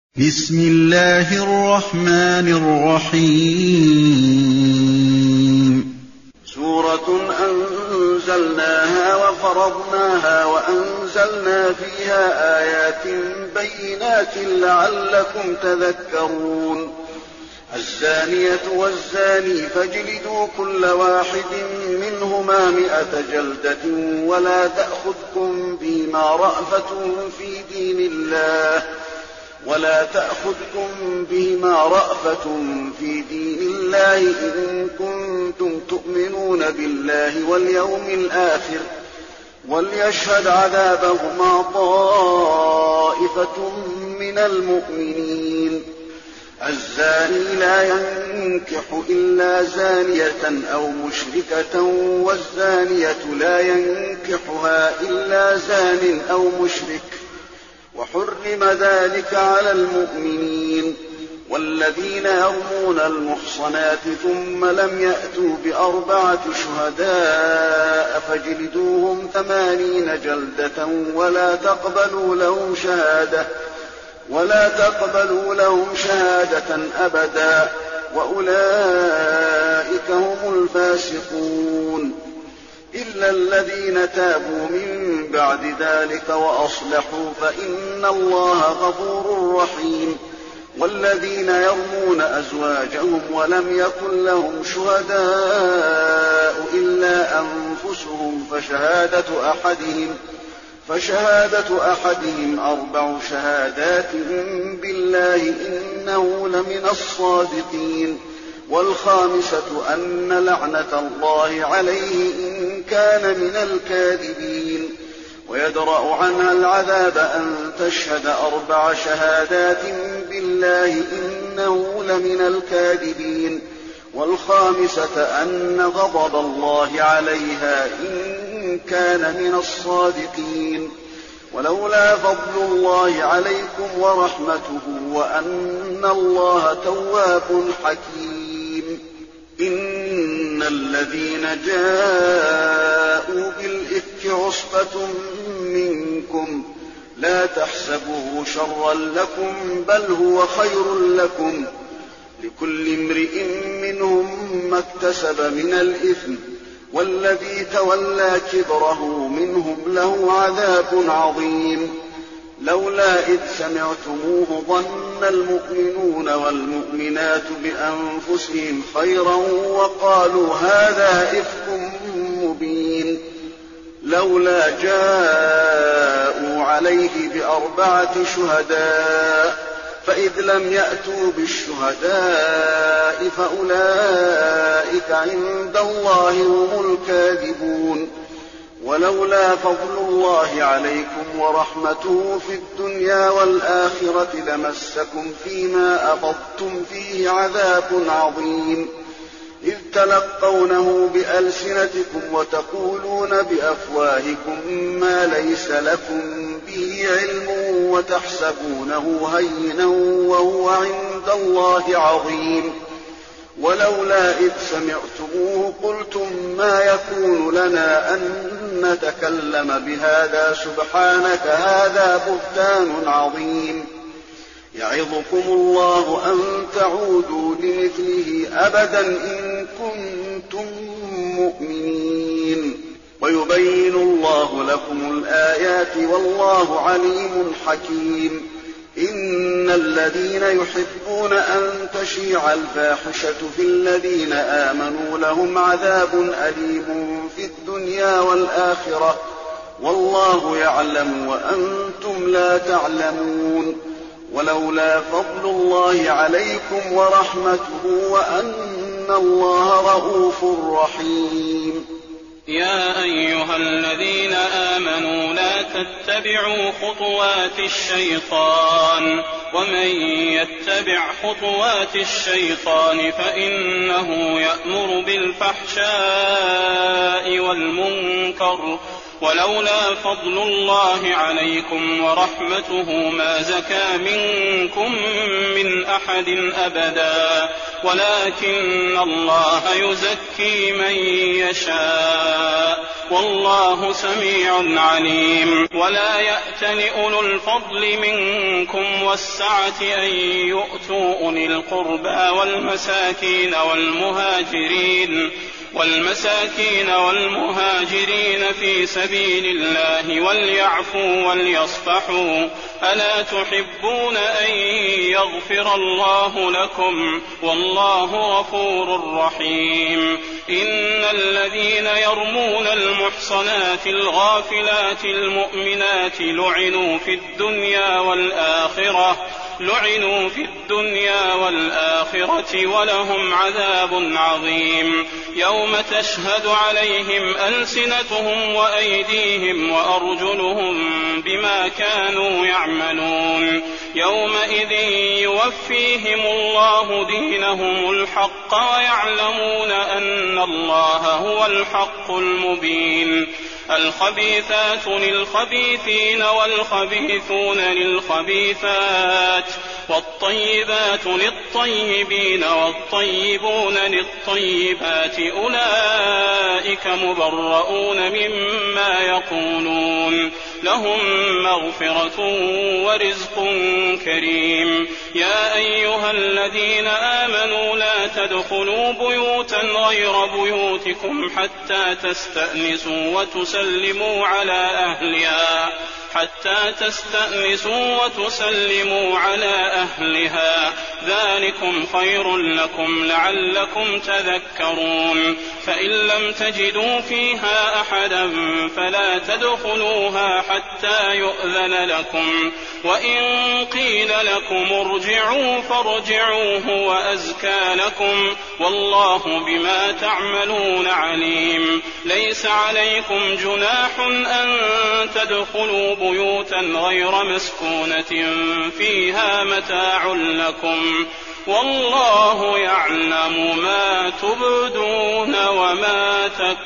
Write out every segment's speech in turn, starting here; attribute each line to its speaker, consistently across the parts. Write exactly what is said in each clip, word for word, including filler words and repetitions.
Speaker 1: بسم الله الرحمن الرحيم
Speaker 2: سورة أنزلناها وفرضناها وأنزلنا فيها آيات بينات لعلكم تذكرون الزانية والزاني فاجلدوا كل واحد منهما مئة جلدة ولا تأخذكم بهما رأفة في دين الله ولا تأخذكم بهما رأفة في دين الله إن كنتم تؤمنون بالله واليوم الآخر وليشهد عذابهما طائفة من المؤمنين الزاني لا ينكح إلا زانية أو مشركة والزانية لا ينكحها إلا زان أو مشرك وحرم ذلك على المؤمنين والذين يرمون المحصنات ثم لم يأتوا بأربعة شهداء فاجلدوهم ثمانين جلدة ولا تقبلوا لهم شهادة ولا تقبلوا لهم شهادة أبدا وأولئك هم الفاسقون إلا الذين تابوا من بعد ذلك وأصلحوا فإن الله غفور رحيم والذين يرمون أزواجهم ولم يكن لهم شهداء إلا أنفسهم فشهادة أحدهم فشهادة أحدهم أربع شهادات بالله إنه لمن الصادقين والخامسة أن لعنة الله عليه إن كان من الكاذبين ويدرأ عنها العذاب أن تشهد أربع شهادات بالله إنه لمن الكاذبين والخامسة أن غضب الله عليها إن كان من الصادقين ولولا فضل الله عليكم ورحمته وأن الله تواب حكيم إن الذين جاءوا بالإفك عصبة منكم لا تحسبوه شرا لكم بل هو خير لكم لكل امرئ منهم ما اكتسب من الإثم والذي تولى كبره منهم له عذاب عظيم لولا إذ سمعتموه ظن المؤمنون والمؤمنات بأنفسهم خيرا وقالوا هذا إفك مبين لولا جاءوا عليه بأربعة شهداء فإذ لم يأتوا بالشهداء فأولئك عند الله هم الكاذبون ولولا فضل الله عليكم ورحمته في الدنيا والآخرة لمسكم فيما أفضتم فيه عذاب عظيم إذ تلقونه بألسنتكم وتقولون بأفواهكم ما ليس لكم به علم وتحسبونه هينا وهو عند الله عظيم ولولا إذ سمعتموه قلتم ما يكون لنا أن نتكلم بهذا سبحانك هذا بهتان عظيم يعظكم الله أن تعودوا لمثله أبدا إن كنتم مؤمنين ويبين الله لكم الآيات والله عليم حكيم إن الذين يحبون أن تشيع الفاحشة في الذين آمنوا لهم عذاب أليم في الدنيا والآخرة والله يعلم وأنتم لا تعلمون ولولا فضل الله عليكم ورحمته وأن الله رءوف رحيم
Speaker 3: يا أيها الذين آمنوا لا تتبعوا خطوات الشيطان ومن يتبع خطوات الشيطان فإنه يأمر بالفحشاء والمنكر ولولا فضل الله عليكم ورحمته ما زكى منكم من أحد أبدا ولكن الله يزكي من يشاء والله سميع عليم. ولا يأتل أولو الفضل منكم والسعة أن يؤتوا أولي القربى والمساكين والمهاجرين والمساكين والمهاجرين في سبيل الله وليعفوا وليصفحوا ألا تحبون أن يغفر الله لكم والله غفور رحيم. إن الذين يرمون المحصنات الغافلات المؤمنات لعنوا في الدنيا والآخرة لعنوا في الدنيا والآخرة ولهم عذاب عظيم. يوم تشهد عليهم ألسنتهم وأيديهم وأرجلهم بما كانوا يعملون. يومئذ يوفيهم الله دينهم الحق ويعلمون أن الله هو الحق المبين. الخبيثات للخبيثين والخبيثون للخبيثات والطيبات للطيبين والطيبون للطيبات أولئك مبرؤون مما يقولون لهم مغفرة ورزق كريم. يا أيها الذين آمنوا لا تدخلوا بيوتا غير بيوتكم حتى تستأنسوا وتسلموا على أهلها حتى تستأنسوا وتسلموا على أهلها ذلكم خير لكم لعلكم تذكرون. فإن لم تجدوا فيها أحدا فلا تدخلوها حتى يؤذن لكم وإن قيل لكم ارجعوا فارجعوا هو أزكى لكم والله بما تعملون عليم. ليس عليكم جناح أن تدخلوا بيوتا غير مسكونة فيها متاع لكم والله يعلم ما تبدون وما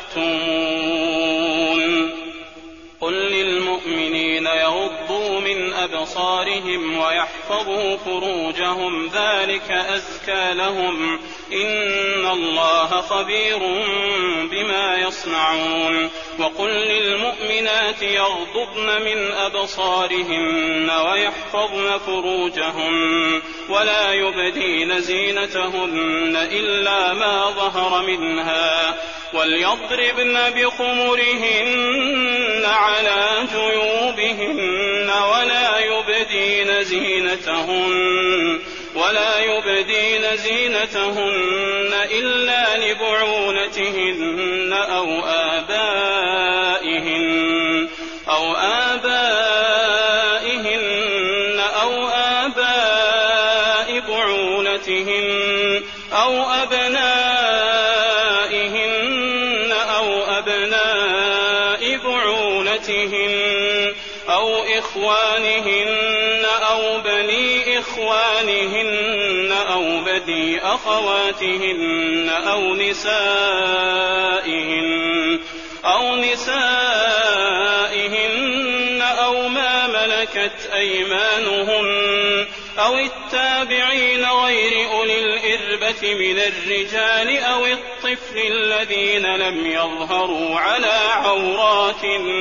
Speaker 3: تكتمون. قل للمؤمنين يغضوا من أبصارهم ويحفظوا فروجهم ذلك أزكى لهم إن الله خبير بما يصنعون. وقل للمؤمنات يغضضن من أبصارهن ويحفظن فروجهن ولا يبدين زينتهن إلا ما ظهر منها وليضربن بخمرهن على جيوبهن ولا يبدين زينتهن ولا يبدين زينتهن إلا لبعولتهن أو آبائهن أو آبائهن أو آباء بعولتهن أو أبنائهن أو أبناء بعولتهن أو إخوانهن أو بني إخوانهن أو بني أخواتهن أو نسائهن أو نسائهن أو ما ملكت أيمانهن أو التابعين غير أولي الإربة من الرجال أو الطفل الذين لم يظهروا على عورات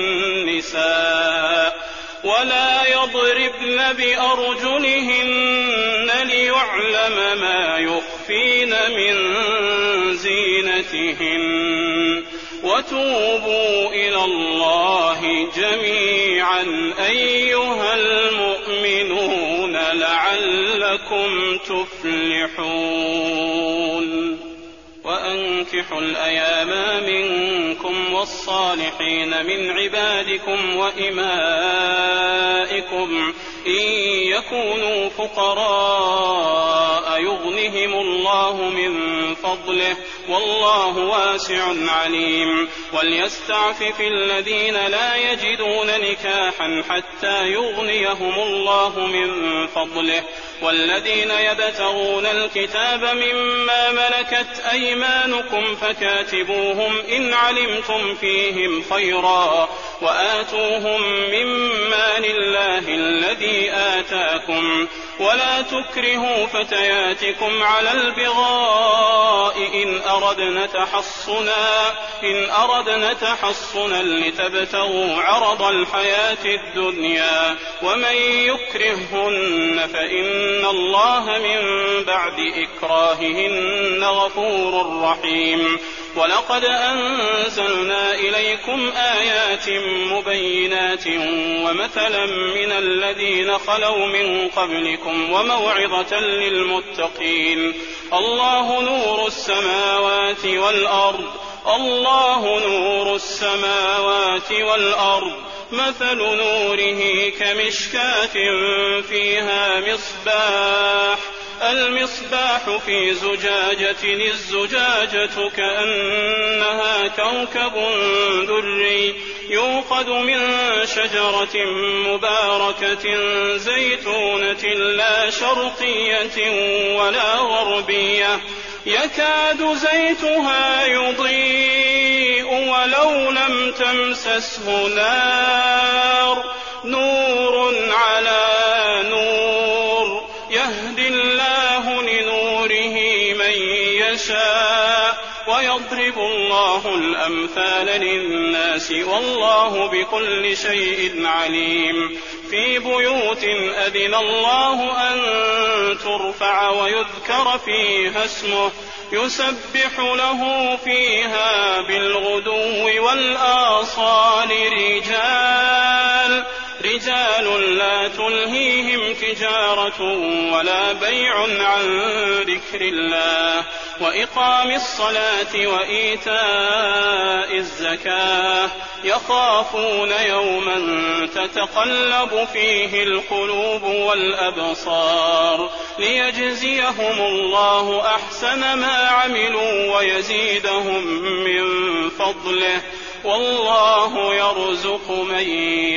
Speaker 3: النساء ولا يضربن بأرجلهن ليعلم ما يخفين من زينتهن. وتوبوا إلى الله جميعا أيها المؤمنون لعلكم تفلحون. وأنكحوا الأيام منكم والصالحين من عبادكم وإمائكم إن يكونوا فقراء يغنهم الله من فضله والله واسع عليم. وليستعفف الذين لا يجدون نكاحا حتى يغنيهم الله من فضله والذين يبتغون الكتاب مما ملكت أيمانكم فكاتبوهم إن علمتم فيهم خيرا وآتوهم مما لله الذي آتاكم ولا تكرهوا فتياتكم على البغاء إن أردنا تحصنا إن أردنا تحصنا لتبتغوا عرض الحياة الدنيا ومن يكرههن فإن الله من بعد إكراههن غفور رحيم. ولقد أنزلنا إليكم آيات مبينات ومثلا من الذين خلوا من قبلكم وموعظة للمتقين. الله نور السماوات والأرض الله نور السماوات والأرض مثل نوره كمشكاة فيها مصباح المصباح في زجاجة الزجاجة كأنها كوكب دري يوقد من شجرة مباركة زيتونة لا شرقية ولا غربية يكاد زيتها يضيء ولو لم تمسسه نار نور على نور يهدي الله لنوره من يشاء ويضرب الله الأمثال للناس والله بكل شيء عليم. في بيوت أذن الله أن ترفع ويذكر فيها اسمه يسبح له فيها بالغدو والآصال رجال رجال لا تلهيهم تجارة ولا بيع عن ذكر الله وإقام الصلاة وإيتاء الزكاة يخافون يوما تتقلب فيه القلوب والأبصار ليجزيهم الله أحسن ما عملوا ويزيدهم من فضله والله يرزق من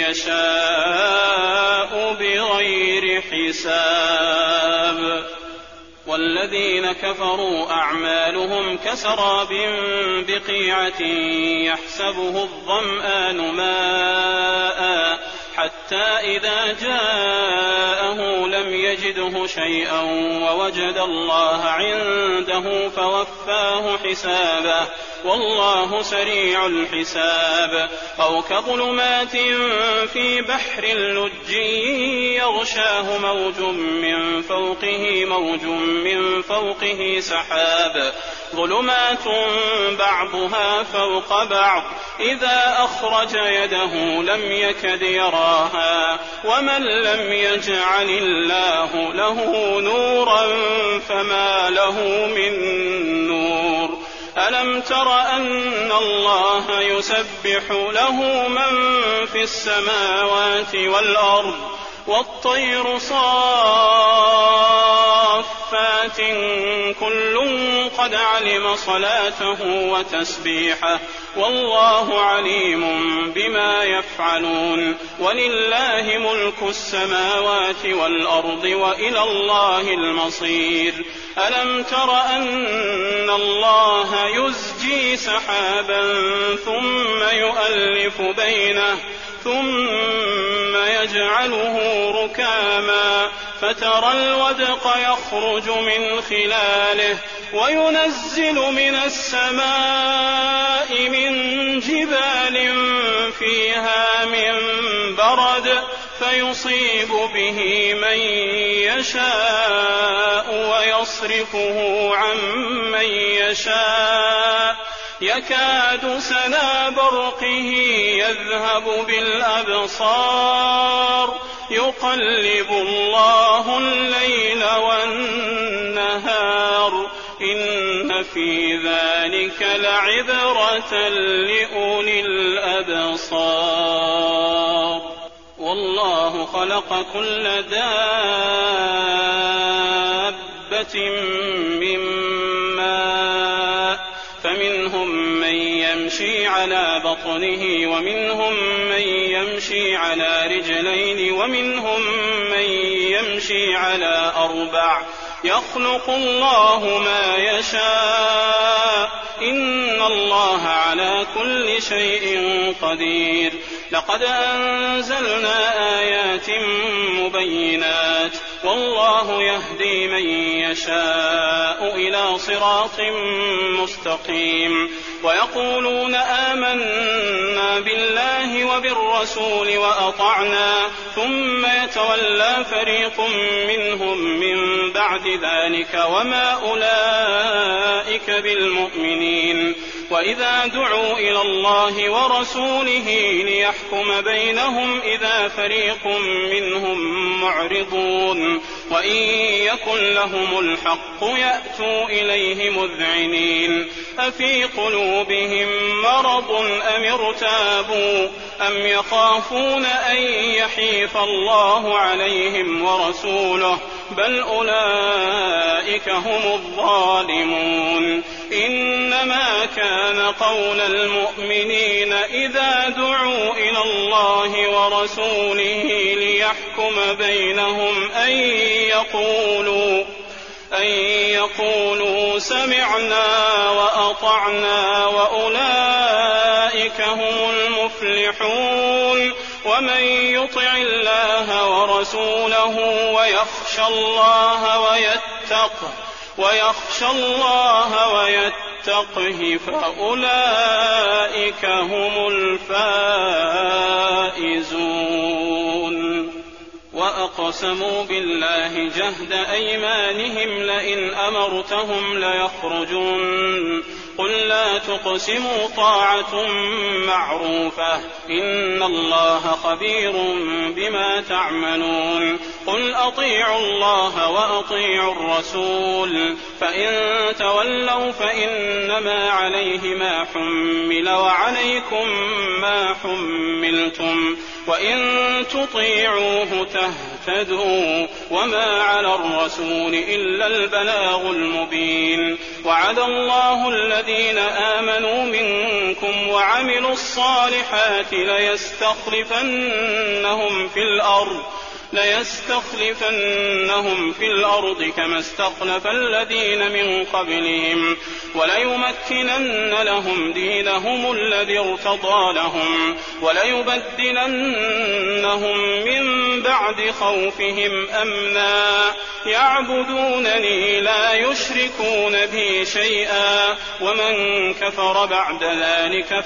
Speaker 3: يشاء بغير حساب. والذين كفروا أعمالهم كسراب بقيعة يحسبه الظمآن ماء حتى إذا جاءه لم يجده شيئا ووجد الله عنده فوفاه حسابه والله سريع الحساب. أو كظلمات في بحر لج يغشاه موج من فوقه موج من فوقه سحاب ظلمات بعضها فوق بعض إذا أخرج يده لم يكد يراها ومن لم يجعل الله له نورا فما له من نور. ألم تر أن الله يسبح له من في السماوات والأرض والطير صافات كل قد علم صلاته وتسبيحه والله عليم بما يفعلون. ولله ملك السماوات والأرض وإلى الله المصير. ألم تر أن الله يزجي سحابا ثم يؤلف بينه ثم يجعله ركاما فترى الودق يخرج من خلاله وينزل من السماء من جبال فيها من برد فيصيب به من يشاء ويصرفه عن من يشاء يكاد سنا برقه يذهب بالأبصار يقلب الله الليل والنهار إن في ذلك لعبرة لأولي الأبصار. والله خلق كل دابة من ماء فمنهم من يمشي على بطنه ومنهم من يمشي على رجلين ومنهم من يمشي على أربع يخلق الله ما يشاء إن الله على كل شيء قدير. لقد أنزلنا آيات مبينات والله يهدي من يشاء إلى صراط مستقيم. ويقولون آمنا بالله وبالرسول وأطعنا ثم يتولى فريق منهم من بعد ذلك وما أولئك بالمؤمنين. وإذا دعوا إلى الله ورسوله ليحكم بينهم إذا فريق منهم معرضون وإن يكن لهم الحق يأتوا إليه مذعنين. أفي قلوبهم مرض أم ارتابوا أم يخافون أن يحيف الله عليهم ورسوله بل أولئك هم الظالمون. إنما كان قول المؤمنين إذا دعوا إلى الله ورسوله ليحكم بينهم أن يقولوا أن يقولوا سمعنا وأطعنا وأولئك هم المفلحون. ومن يطع الله ورسوله ويخشى الله ويتقه ويخشى الله ويتقه فأولئك هم الفائزون. وأقسموا بالله جهد أيمانهم لئن أمرتهم ليخرجون قل لا تقسموا طاعة معروفة إن الله خبير بما تعملون. قل أطيعوا الله وأطيعوا الرسول فإن تولوا فإنما عليه ما حمل وعليكم ما حملتم وإن تطيعوه تهتدوا وما على الرسول إلا البلاغ المبين. وعد الله الذين آمنوا منكم وعملوا الصالحات ليستخلفنهم في الأرض ليستخلفنهم في الأرض كما استخلف الذين من قبلهم وليمكنن لهم دينهم الذي ارتضى لهم وليبدلنهم من بعد خوفهم أمنا يعبدونني لا يشركون بي شيئا ومن كفر بعد ذلك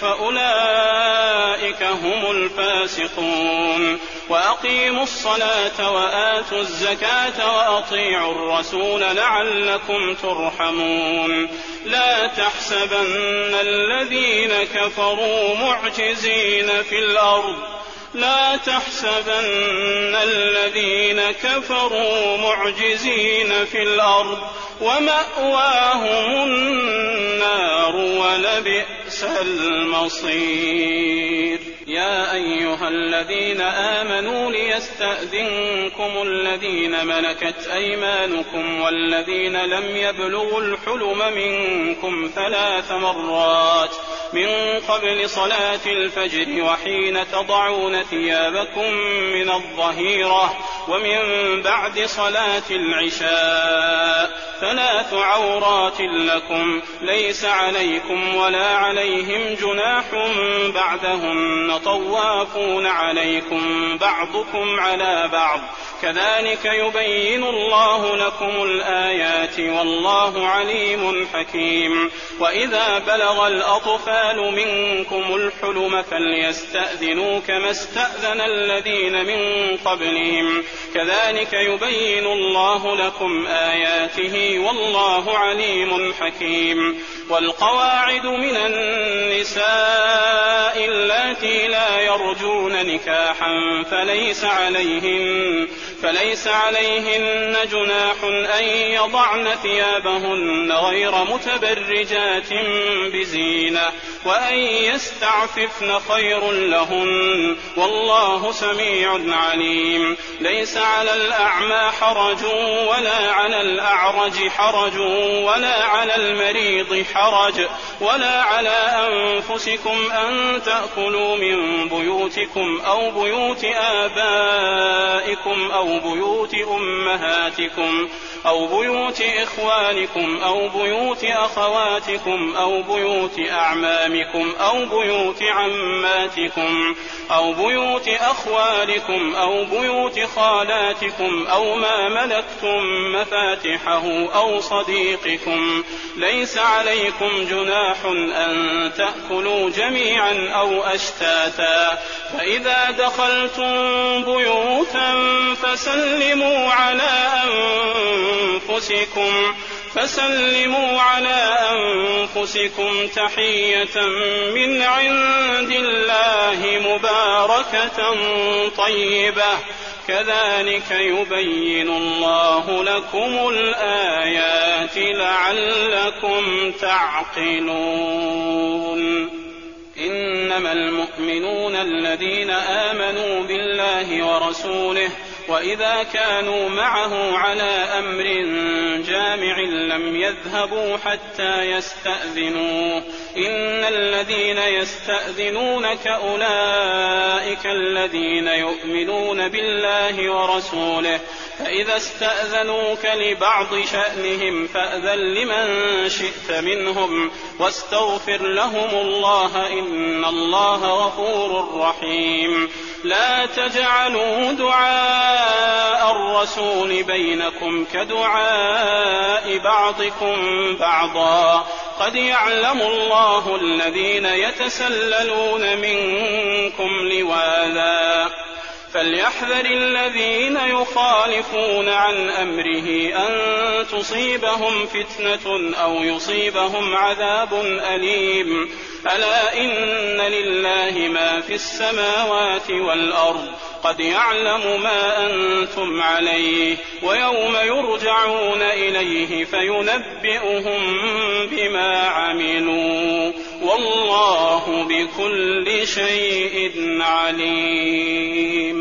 Speaker 3: فأولئك هم الفاسقون. وأقيموا الصلاة وآتوا الزكاة وأطيعوا الرسول لعلكم ترحمون. لا تحسبن الذين كفروا معجزين في الأرض لا تحسبن الذين كفروا معجزين في الأرض ومأواهم النار ولبئس المصير. يا أيها الذين آمنوا ليستأذنكم الذين ملكت أيمانكم والذين لم يبلغوا الحلم منكم ثلاث مرات من قبل صلاة الفجر وحين تضعون ثيابكم من الظهيرة ومن بعد صلاة العشاء ثلاث عورات لكم ليس عليكم ولا عليهم جناح بعدهن طوافون عليكم بعضكم على بعض كذلك يبين الله لكم الآيات والله عليم حكيم. وإذا بلغ الأطفال منكم الحلم فليستأذنوا كما استأذن الذين من قبلهم كذلك يبين الله لكم آياته والله عليم حكيم. والقواعد من النساء اللاتي لا يرجون نكاحا فليس عليهن فليس عليهن جناح أن يضعن ثيابهن غير متبرجات بزينة وأن يستعففن خير لهن والله سميع عليم. ليس على الأعمى حرج ولا على الأعرج حرج ولا على المريض حرج ولا على أنفسكم أن تأكلوا من بيوتكم أو بيوت آبائكم أو بيوت أمهاتكم أو بيوت إخوانكم أو بيوت أخواتكم أو بيوت أعمامكم أيامكم أو بيوت عماتكم أو بيوت أخوالكم أو بيوت خالاتكم أو ما ملكتم مفاتحه أو صديقكم. ليس عليكم جناح أن تأكلوا جميعا أو أشتاتا، فإذا دخلتم بيوتا فسلموا على أنفسكم فسلموا على أنفسكم تحية من عند الله مباركة طيبة، كذلك يبين الله لكم الآيات لعلكم تعقلون. إنما المؤمنون الذين آمنوا بالله ورسوله وإذا كانوا معه على أمر جامع لم يذهبوا حتى يستأذنوه. إن الذين يستأذنونك أولئك الذين يؤمنون بالله ورسوله، فإذا استأذنوك لبعض شأنهم فأذن لمن شئت منهم واستغفر لهم الله إن الله غفور رحيم. لا تجعلوا دعاء الرسول بينكم كدعاء بعضكم بعضا، قد يعلم الله الذين يتسللون منكم لواذا، فليحذر الذين يخالفون عن أمره أن تصيبهم فتنة أو يصيبهم عذاب أليم. ألا إن لله ما في السماوات والأرض، قد يعلم ما أنتم عليه، ويوم يرجعون إليه فينبئهم بما عملوا، والله بكل شيء عليم.